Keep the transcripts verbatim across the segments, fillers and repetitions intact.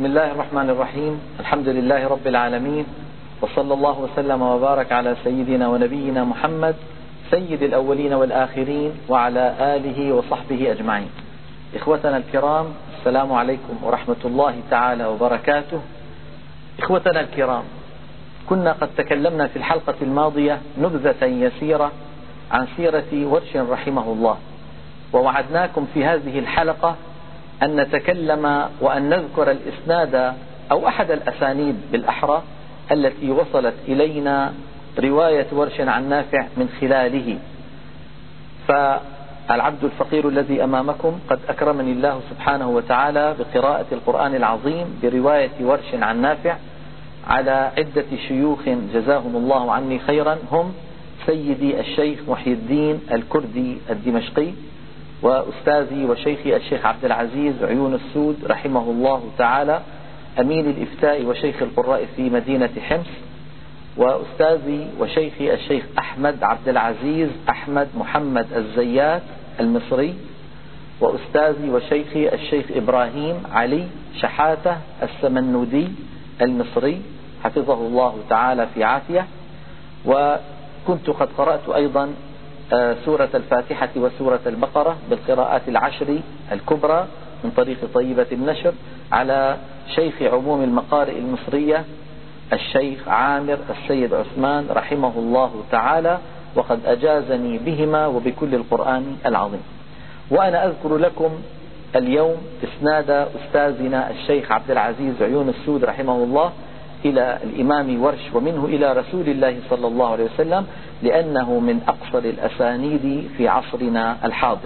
بسم الله الرحمن الرحيم. الحمد لله رب العالمين، وصلى الله وسلم وبارك على سيدنا ونبينا محمد سيد الأولين والآخرين وعلى آله وصحبه أجمعين. إخوتنا الكرام، السلام عليكم ورحمة الله تعالى وبركاته. إخوتنا الكرام، كنا قد تكلمنا في الحلقة الماضية نبذة يسيرة عن سيرة ورش رحمه الله، ووعدناكم في هذه الحلقة أن نتكلم وأن نذكر الإسناد أو أحد الأسانيد بالأحرى التي وصلت إلينا رواية ورش عن نافع من خلاله. فالعبد الفقير الذي أمامكم قد أكرمني الله سبحانه وتعالى بقراءة القرآن العظيم برواية ورش عن نافع على عدة شيوخ جزاهم الله عني خيرا، هم سيدي الشيخ محي الدين الكردي الدمشقي، وأستاذي وشيخي الشيخ عبد العزيز عيون السود رحمه الله تعالى أمين الإفتاء وشيخ القراء في مدينة حمص، وأستاذي وشيخي الشيخ أحمد عبد العزيز أحمد محمد الزيات المصري، وأستاذي وشيخي الشيخ إبراهيم علي شحاتة السمنودي المصري حفظه الله تعالى في عافية. وكنت قد قرأت أيضا سورة الفاتحة وسورة البقرة بالقراءات العشر الكبرى من طريق طيبة النشر على شيخ عموم المقارئ المصرية الشيخ عامر السيد عثمان رحمه الله تعالى، وقد أجازني بهما وبكل القرآن العظيم. وأنا أذكر لكم اليوم إسناد أستاذنا الشيخ عبد العزيز عيون السود رحمه الله إلى الإمام ورش ومنه إلى رسول الله صلى الله عليه وسلم، لأنه من أقصر الأسانيد في عصرنا الحاضر.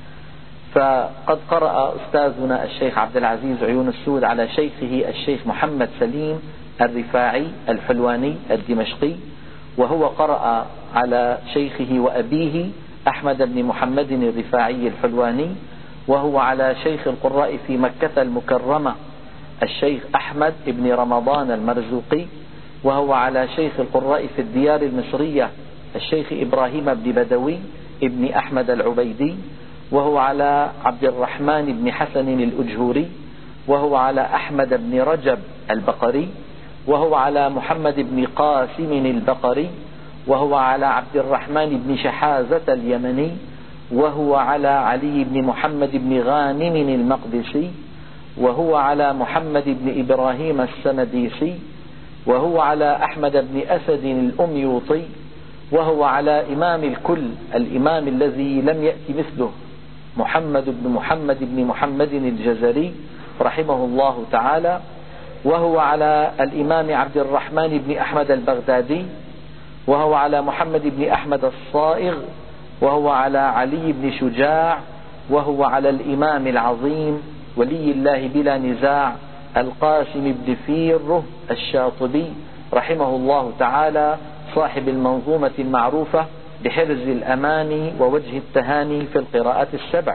فقد قرأ أستاذنا الشيخ عبد العزيز عيون السود على شيخه الشيخ محمد سليم الرفاعي الحلواني الدمشقي، وهو قرأ على شيخه وأبيه أحمد بن محمد الرفاعي الحلواني، وهو على شيخ القراء في مكة المكرمة الشيخ أحمد بن رمضان المرزوقي، وهو على شيخ القراء في الديار المصرية الشيخ إبراهيم بن بدوي ابن أحمد العبيدي، وهو على عبد الرحمن بن حسن الأجهوري، وهو على أحمد بن رجب البقري، وهو على محمد بن قاسم البقري، وهو على عبد الرحمن بن شحازة اليمني، وهو على علي بن محمد بن غانم المقدسي، وهو على محمد بن إبراهيم السنديسي، وهو على أحمد بن أسد الأميوطي، وهو على إمام الكل الإمام الذي لم يأتي مثله محمد بن محمد بن محمد الجزري رحمه الله تعالى، وهو على الإمام عبد الرحمن بن أحمد البغدادي، وهو على محمد بن أحمد الصائغ، وهو على علي بن شجاع، وهو على الإمام العظيم ولي الله بلا نزاع القاسم بن فيره الشاطبي رحمه الله تعالى صاحب المنظومة المعروفة بحرز الأماني ووجه التهاني في القراءات السبع،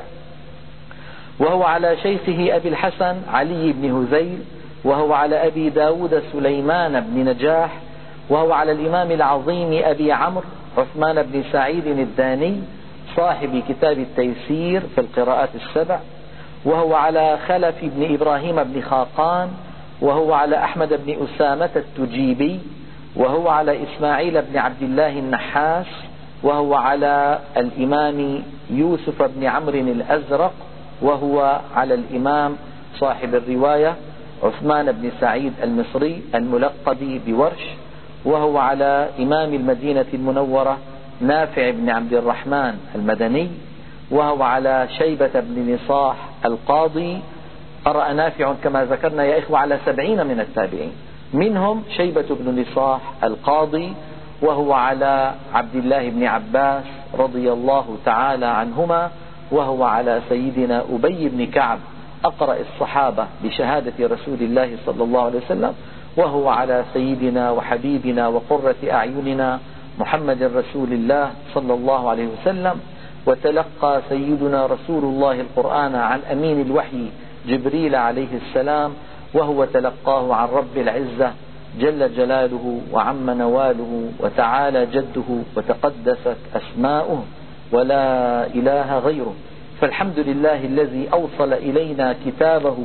وهو على شيخه أبي الحسن علي بن هذيل، وهو على أبي داود سليمان بن نجاح، وهو على الإمام العظيم أبي عمرو عثمان بن سعيد الداني صاحب كتاب التيسير في القراءات السبع، وهو على خلف بن إبراهيم بن خاقان، وهو على أحمد بن أسامة التجيبي، وهو على إسماعيل بن عبد الله النحاس، وهو على الإمام يوسف بن عمرو الأزرق، وهو على الإمام صاحب الرواية عثمان بن سعيد المصري الملقب بورش، وهو على إمام المدينة المنورة نافع بن عبد الرحمن المدني، وهو على شيبة بن نصاح القاضي. قرأ نافع كما ذكرنا يا إخوة على سبعين من التابعين، منهم شيبة بن نصاح القاضي، وهو على عبد الله بن عباس رضي الله تعالى عنهما، وهو على سيدنا أبي بن كعب أقرأ الصحابة بشهادة رسول الله صلى الله عليه وسلم، وهو على سيدنا وحبيبنا وقرة أعيننا محمد رسول الله صلى الله عليه وسلم. وتلقى سيدنا رسول الله القرآن عن أمين الوحي جبريل عليه السلام، وهو تلقاه عن رب العزة جل جلاله وعم نواله وتعالى جده وتقدست أسماؤه ولا إله غيره. فالحمد لله الذي أوصل إلينا كتابه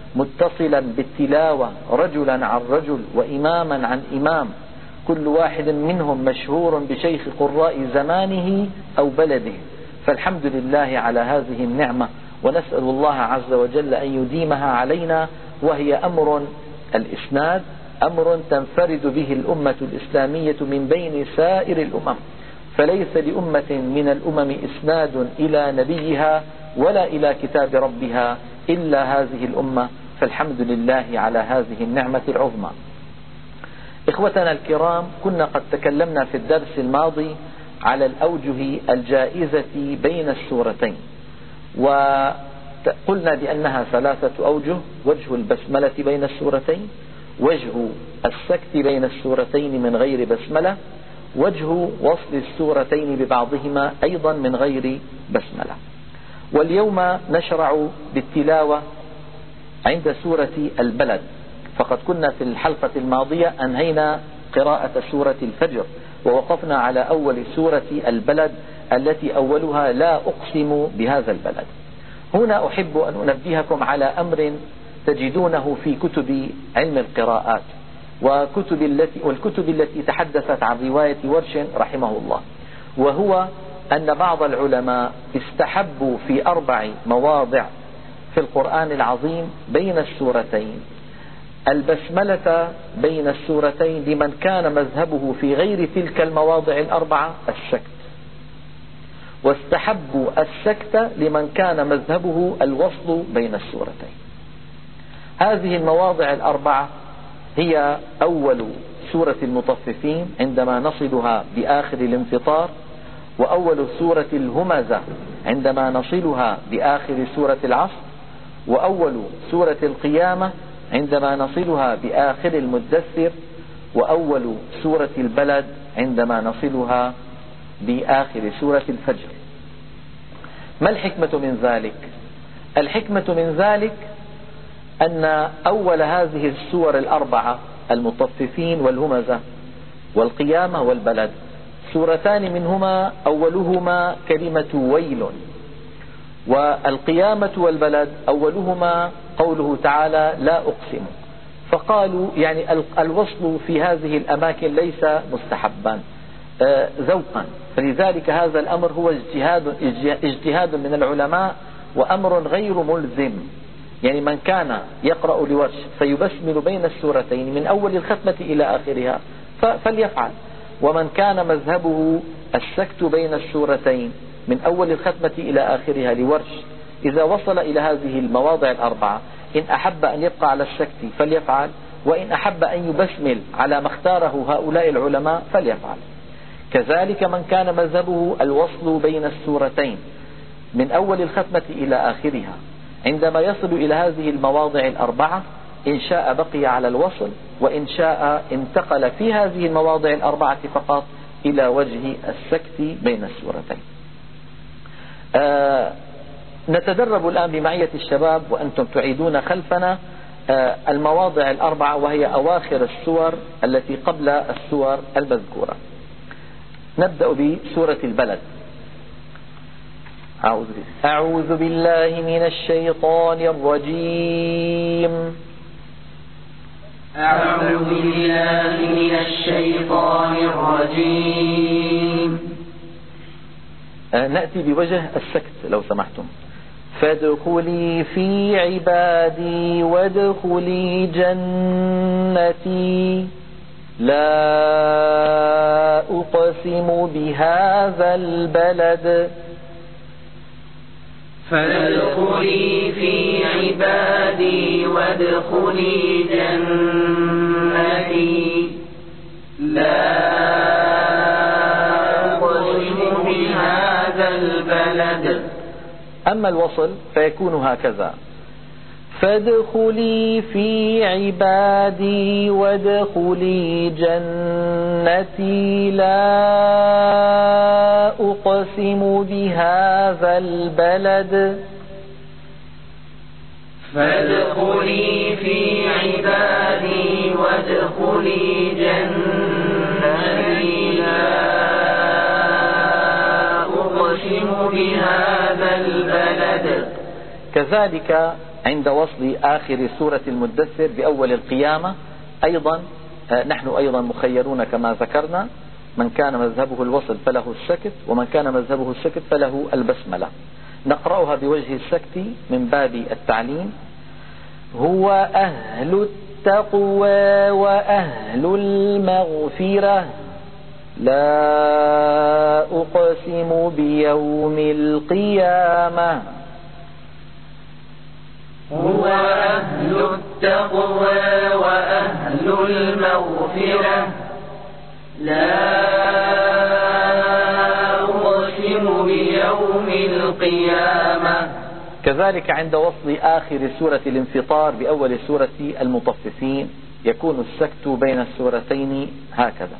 متصلا بالتلاوة رجلا عن رجل وإماما عن إمام، كل واحد منهم مشهور بشيخ قراء زمانه أو بلده. فالحمد لله على هذه النعمة، ونسأل الله عز وجل أن يديمها علينا، وهي أمر الإسناد أمر تنفرد به الأمة الإسلامية من بين سائر الأمم، فليس لأمة من الأمم إسناد إلى نبيها ولا إلى كتاب ربها إلا هذه الأمة، فالحمد لله على هذه النعمة العظمى. إخوتنا الكرام، كنا قد تكلمنا في الدرس الماضي على الأوجه الجائزة بين السورتين، وقلنا بأنها ثلاثة أوجه: وجه البسملة بين السورتين، وجه السكت بين السورتين من غير بسملة، وجه وصل السورتين ببعضهما أيضا من غير بسملة. واليوم نشرع بالتلاوة عند سورة البلد، فقد كنا في الحلقة الماضية أنهينا قراءة سورة الفجر، ووقفنا على أول سورة البلد التي أولها لا أقسم بهذا البلد. هنا أحب أن أنبهكم على أمر تجدونه في كتب علم القراءات وكتب التي والكتب التي تحدثت عن رواية ورش رحمه الله، وهو أن بعض العلماء استحبوا في أربع مواضع في القرآن العظيم بين السورتين البسملة بين السورتين لمن كان مذهبه في غير تلك المواضع الأربعة السكت، واستحبوا السكت لمن كان مذهبه الوصل بين السورتين. هذه المواضع الأربعة هي أول سورة المطففين عندما نصلها بآخر الانفطار، وأول سورة الهمزة عندما نصلها بآخر سورة العصر، وأول سورة القيامة عندما نصلها بآخر المدثر، وأول سورة البلد عندما نصلها بآخر سورة الفجر. ما الحكمة من ذلك؟ الحكمة من ذلك أن أول هذه السور الأربعة المطففين والهمزة والقيامة والبلد سورتان منهما أولهما كلمة ويل، والقيامة والبلد أولهما قوله تعالى لا أقسم، فقالوا يعني الوصل في هذه الأماكن ليس مستحبا ذوقا، فلذلك هذا الأمر هو اجتهاد, اجتهاد من العلماء وأمر غير ملزم. يعني من كان يقرأ لورش فيبسمل بين السورتين من أول الختمة إلى آخرها فليفعل، ومن كان مذهبه السكت بين السورتين من أول الختمة إلى آخرها لورش إذا وصل إلى هذه المواضع الأربعة إن أحب أن يبقى على السكت فليفعل، وإن أحب أن يبسمل على ما اختاره هؤلاء العلماء فليفعل. كذلك من كان مذهبه الوصل بين السورتين من أول الختمة إلى آخرها عندما يصل إلى هذه المواضع الأربعة إن شاء بقي على الوصل، وإن شاء انتقل في هذه المواضع الأربعة فقط إلى وجه السكت بين السورتين. آه نتدرب الآن بمعية الشباب وأنتم تعيدون خلفنا آه المواضع الأربعة، وهي أواخر السور التي قبل السور المذكورة. نبدأ بسورة البلد. أعوذ بالله, أعوذ بالله من الشيطان الرجيم. أعوذ بالله من الشيطان الرجيم. آه نأتي بوجه السكت لو سمحتم. فادخلي في عبادي وادخلي جنتي لا أقسم بهذا البلد. فادخلي في عبادي وادخلي جنتي لا أقسم بهذا البلد. أما الوصل فيكون هكذا: فادخلي في عبادي وادخلي جنتي لا أقسم بهذا البلد. فادخلي في عبادي وادخلي جنتي لا أقسم بهذا البلد. كذلك عند وصل آخر سورة المدثر بأول القيامة أيضا نحن أيضا مخيرون كما ذكرنا، من كان مذهبه الوصل فله السكت، ومن كان مذهبه السكت فله البسملة. نقرأها بوجه السكت من باب التعليم. هو أهل التقوى وأهل المغفرة، لا أقسم بيوم القيامة. هو أهل التقوى وأهل المغفرة، لا أقسم بيوم القيامة. كذلك عند وصل آخر سورة الانفطار بأول سورة المطففين يكون السكت بين السورتين هكذا.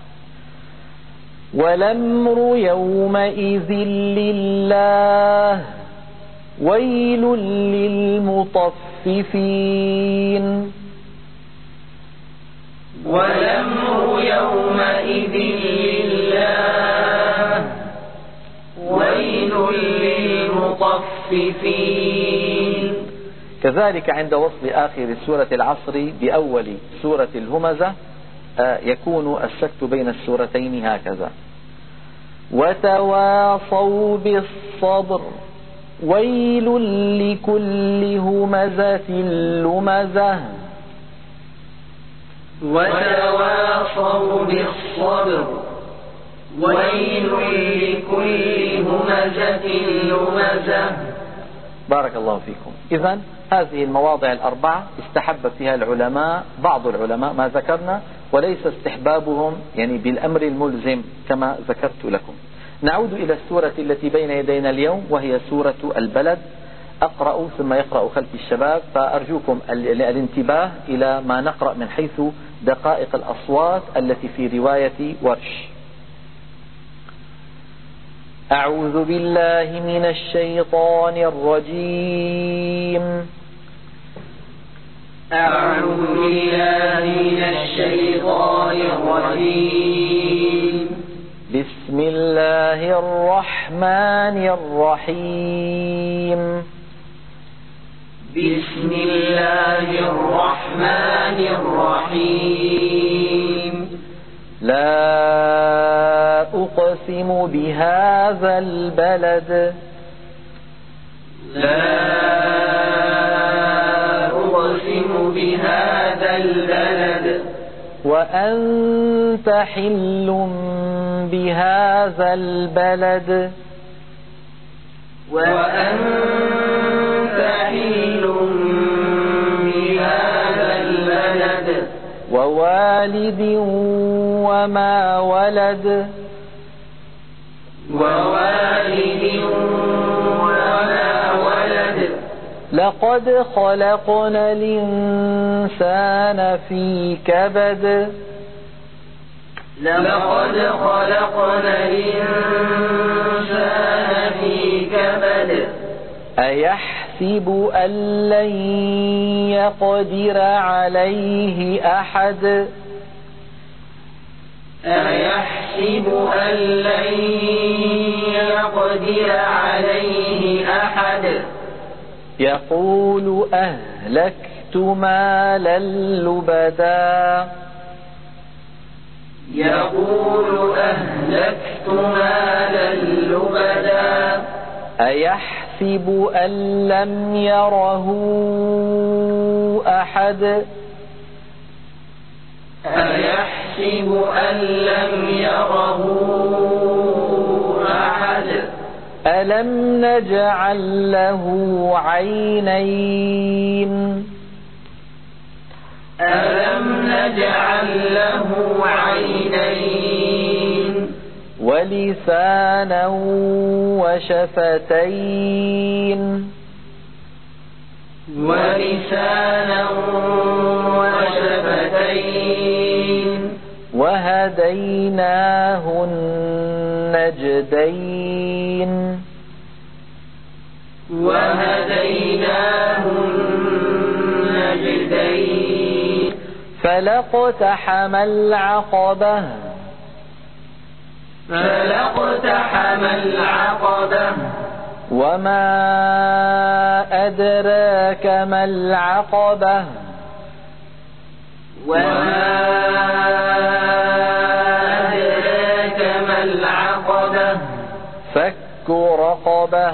والأمر يومئذ لله ويل للمطففين. والأمر يومئذ لله ويل للمطففين. كذلك عند وصل آخر سورة العصر بأول سورة الهمزة يكون السكت بين السورتين هكذا. وتواصوا بالصبر ويل لكل همزة لمزة. وتواصوا بالصبر ويل لكل همزة لمزة. بارك الله فيكم. إذن هذه المواضع الأربعة استحب فيها العلماء، بعض العلماء ما ذكرنا، وليس استحبابهم يعني بالأمر الملزم كما ذكرت لكم. نعود إلى السورة التي بين يدينا اليوم وهي سورة البلد. أقرأ ثم يقرأ خلف الشباب، فأرجوكم الانتباه إلى ما نقرأ من حيث دقائق الأصوات التي في رواية ورش. أعوذ بالله من الشيطان الرجيم. أعوذ بالله من الشيطان الرجيم. بسم الله الرحمن الرحيم. بسم الله الرحمن الرحيم. لا أقسم بهذا البلد. لا أقسم بهذا البلد. وأنت حل بهذا البلد. وأنت حل بهذا البلد. ووالد وما ولد. ووالد وما ولد. لقد خلقنا الإنسان في كبد. لقد خلقنا الإنسان في كبد. أيحسب أن لن يقدر عليه أحد. أيحسب أن لن يقدر عليه أحد. يقول أهلكت مالا لبدا. يقول أهلكت مالا لبدا. أيحسب أن لم يره أحد. أيحسب أن لم يره أحد. ألم نجعل له عينين. ألم نجعل له عينين. ولسانا وشفتين. ولسانا وشفتين. وهديناه النجدين. وهديناه النجدين. فلاقتحم العقبة. فلاقتحم العقبة. وما أدراك ما العقبة وما أدراك ما العقبة فك رقبة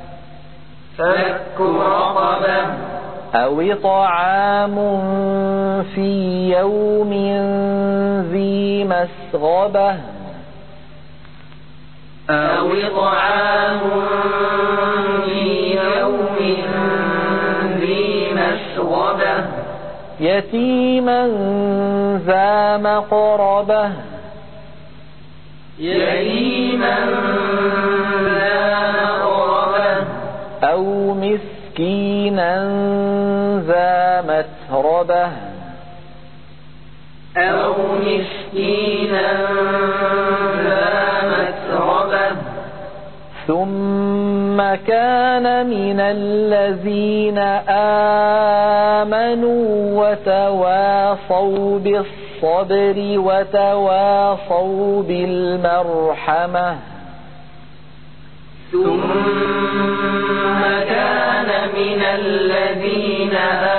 فك رقبة أو طعام في يوم ذي مسغبة أو طعام في يوم ذي مسغبة يتيما ذا مقربة يتيما ذا مقربة أو مسكينا ذا متربة أو مسكينا ذا متربة ثم كان من الذين آمنوا وتواصوا بالصبر وتواصوا بالمرحمة ثم كان من الذين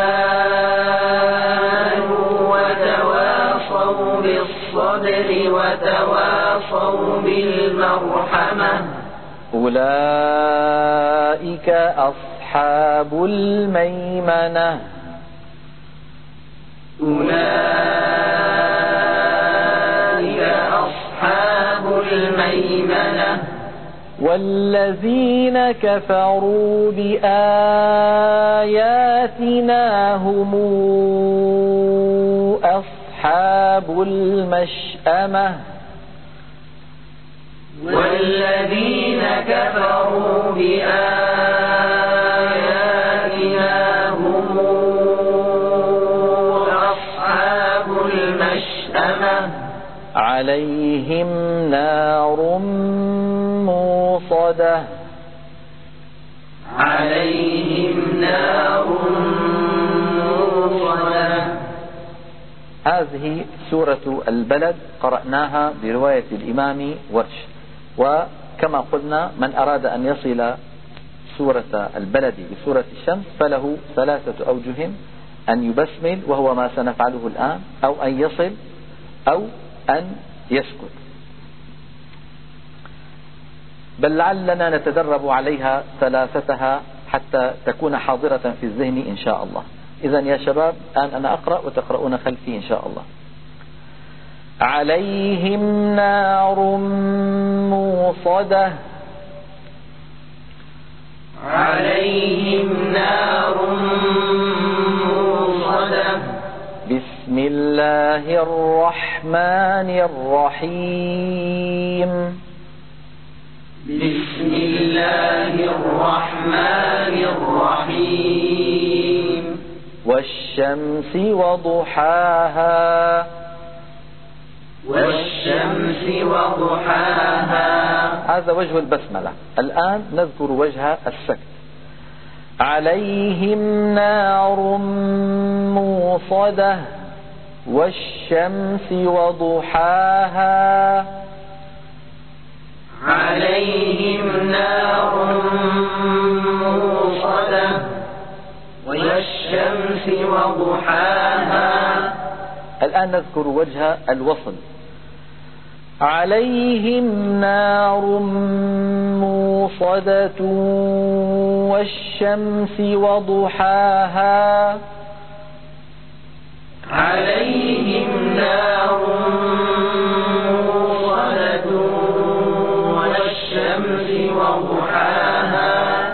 آمنوا وتواصوا بالصبر وتواصوا بالمرحمة أولئك أصحاب الميمنة أولئك أصحاب الميمنة والذين كفروا بآياتنا هم أصحاب المشأمة والذين كفروا بآياتنا هم أصحاب المشأمة عليهم نار موصدة عليهم نار موصدة. هذه سورة البلد قرأناها برواية الإمام ورش. وكما قلنا من أراد أن يصل سورة البلد بسورة الشمس فله ثلاثة أوجه: أن يبسمل وهو ما سنفعله الآن، أو أن يصل، أو أن يسكت. بل لعلنا نتدرب عليها ثلاثتها حتى تكون حاضرة في الذهن إن شاء الله. إذن يا شباب الآن أنا أقرأ وتقرؤون خلفي إن شاء الله. عليهم نار موصدة عليهم نار موصدة بسم الله الرحمن الرحيم بسم الله الرحمن الرحيم والشمس وضحاها والشمس وضحاها. هذا وجه البسملة. الآن نذكر وجه السكت. عليهم نار موصدة والشمس وضحاها عليهم نار موصدة والشمس وضحاها. الآن نذكر وجه الوصل. عليهم نار موصدة والشمس وضحاها عليهم نار موصدة والشمس وضحاها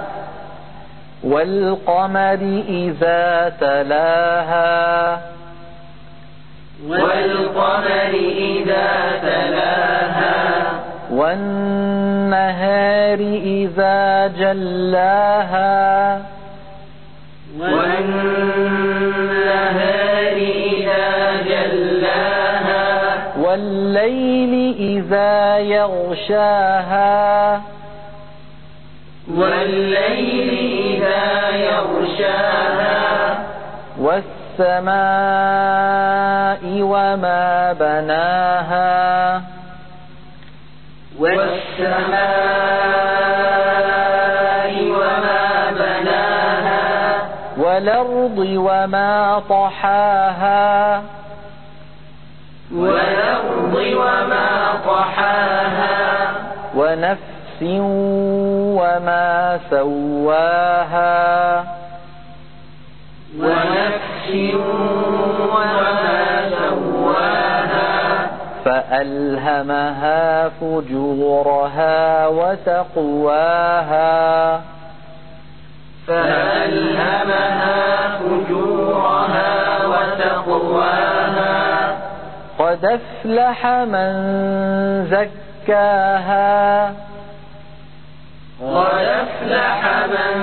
والقمر إذا تلاها والقمر إذا تلاها والنهار إذا جلاها والنهار إذا جلاها والليل إذا يغشاها والليل إذا يغشاها والسماء وما بناها والسماء والأرض وما طحاها والأرض وما طحاها ونفس وما سواها ونفس وما سواها فألهمها فجورها وتقواها فألهمها فجورها وتقواها قد أفلح من زكاها قد أفلح من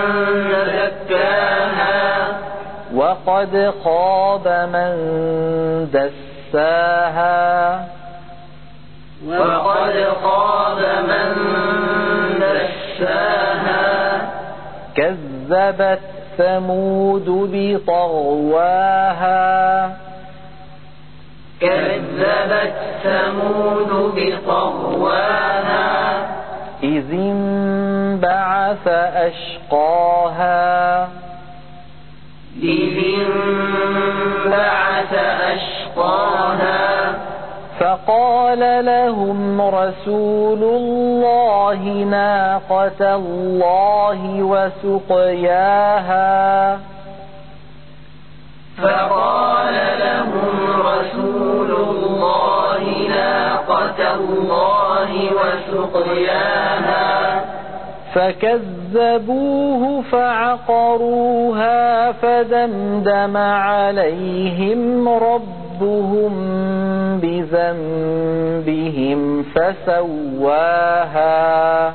زكاها وقد خاب من دساها وقد خاب من دساها كذبت ثمود بطغواها كذبت ثمود بطغواها إذ انبعث أشقاها إذ انبعث أشقاها فقال لهم رسول الله ناقة الله وسقياها فقال لهم رسول الله ناقة الله وسقياها فكذبوه فعقروها فدمدم عليهم ربهم بذنبهم فسواها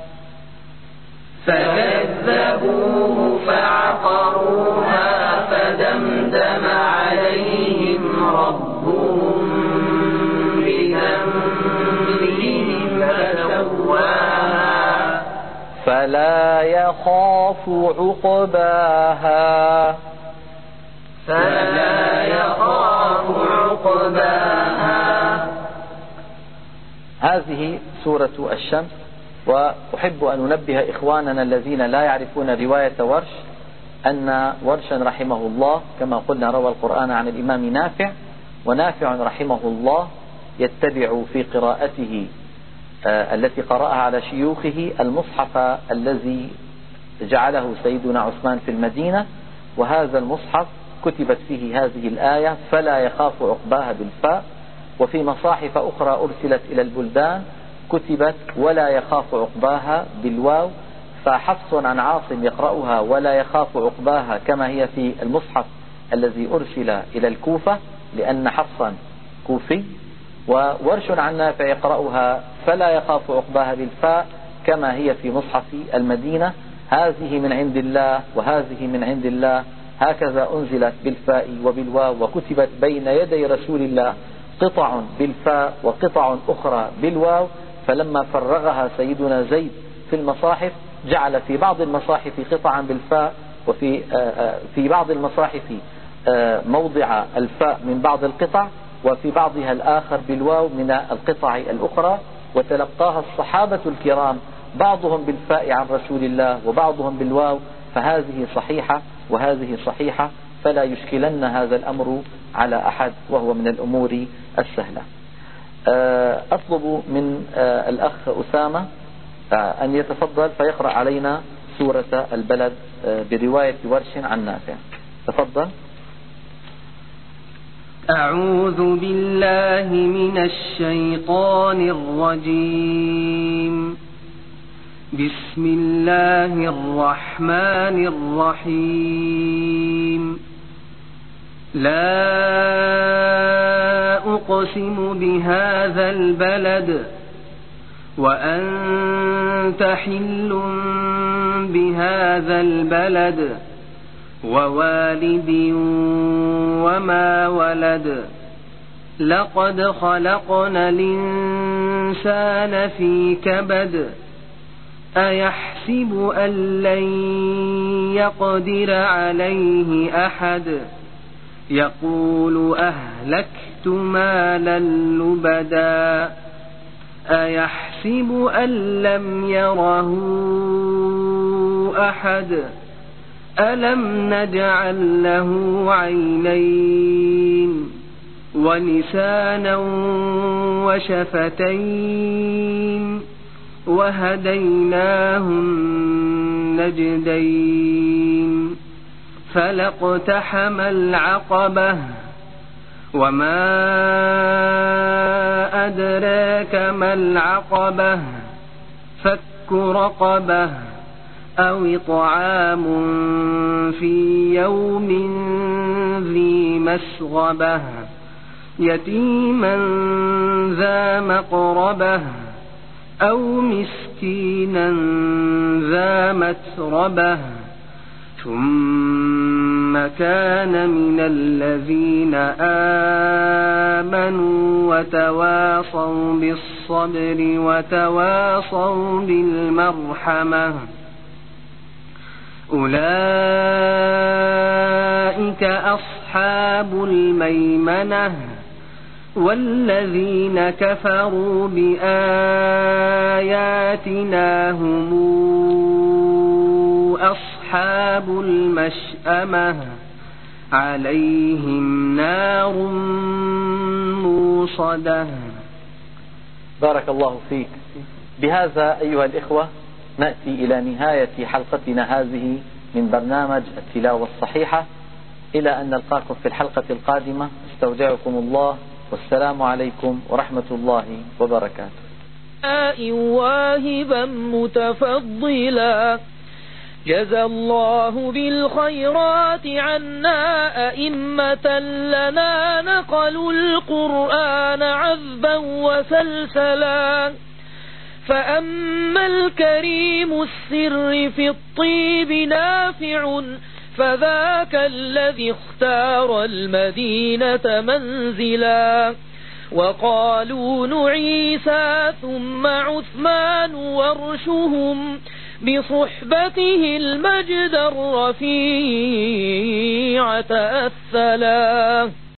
فكذبوه فعقروها فدمدم عليهم ربهم بذنبهم فسواها فلا يخاف عقباها فلا يخاف عقباها. هذه سورة الشمس. وأحب أن أنبه إخواننا الذين لا يعرفون رواية ورش أن ورشا رحمه الله كما قلنا روى القرآن عن الإمام نافع، ونافع رحمه الله يتبع في قراءته آه التي قرأها على شيوخه المصحف الذي جعله سيدنا عثمان في المدينة، وهذا المصحف كتبت فيه هذه الآية فلا يخاف عقباها بالفاء، وفي مصاحف أخرى أرسلت إلى البلدان كتبت ولا يخاف عقباها بالواو، فحفص عن عاصم يقرأها ولا يخاف عقباها كما هي في المصحف الذي أرسل إلى الكوفة لأن حفصا كوفي، وورش عن نافع يقرأها فلا يخاف عقباها بالفاء كما هي في مصحف المدينة. هذه من عند الله وهذه من عند الله، هكذا أنزلت بالفاء وبالواو وكتبت بين يدي رسول الله قطع بالفاء وقطع أخرى بالواو، فلما فرغها سيدنا زيد في المصاحف جعل في بعض المصاحف قطعا بالفاء، وفي في بعض المصاحف موضع الفاء من بعض القطع، وفي بعضها الآخر بالواو من القطع الأخرى، وتلقاها الصحابة الكرام بعضهم بالفاء عن رسول الله وبعضهم بالواو، فهذه صحيحة وهذه صحيحة، فلا يشكلن هذا الأمر على أحد، وهو من الأمور السهلة. أطلب من الأخ أسامة أن يتفضل فيقرأ علينا سورة البلد برواية ورش عن نافع. تفضل. أعوذ بالله من الشيطان الرجيم. بسم الله الرحمن الرحيم. لا أقسم بهذا البلد وأنت حل بهذا البلد ووالد وما ولد لقد خلقنا الإنسان في كبد أيحسب أن لن يقدر عليه أحد يقول أهلكت مالا لبدا أيحسب أن لم يره أحد ألم نجعل له عينين ولسانا وشفتين وهديناه النجدين فلاقتحم العقبة وما أدراك ما العقبة فك رقبة أو إطعام في يوم ذي مسغبة يتيما ذا مقربة أو مسكينا ذا متربة ثم كان من الذين آمنوا وتواصوا بالصبر وتواصوا بالمرحمة أولئك أصحاب الميمنة والذين كفروا بآياتنا هم أصحاب المشأمة عليهم نار موصدة. بارك الله فيك. بهذا أيها الإخوة نأتي إلى نهاية حلقتنا هذه من برنامج التلاوة الصحيحة، إلى أن نلقاكم في الحلقة القادمة. استودعكم الله والسلام عليكم ورحمة الله وبركاته. واهبا متفضلا جزى الله بالخيرات عنا أئمة لنا نقلوا القرآن عذبا وسلسلا، فأما الكريم السر في الطيب نافع فذاك الذي اختار المدينة منزلا، وقالون عيسى ثم عثمان ورشهم بصحبته المجد الرفيع تأثلا.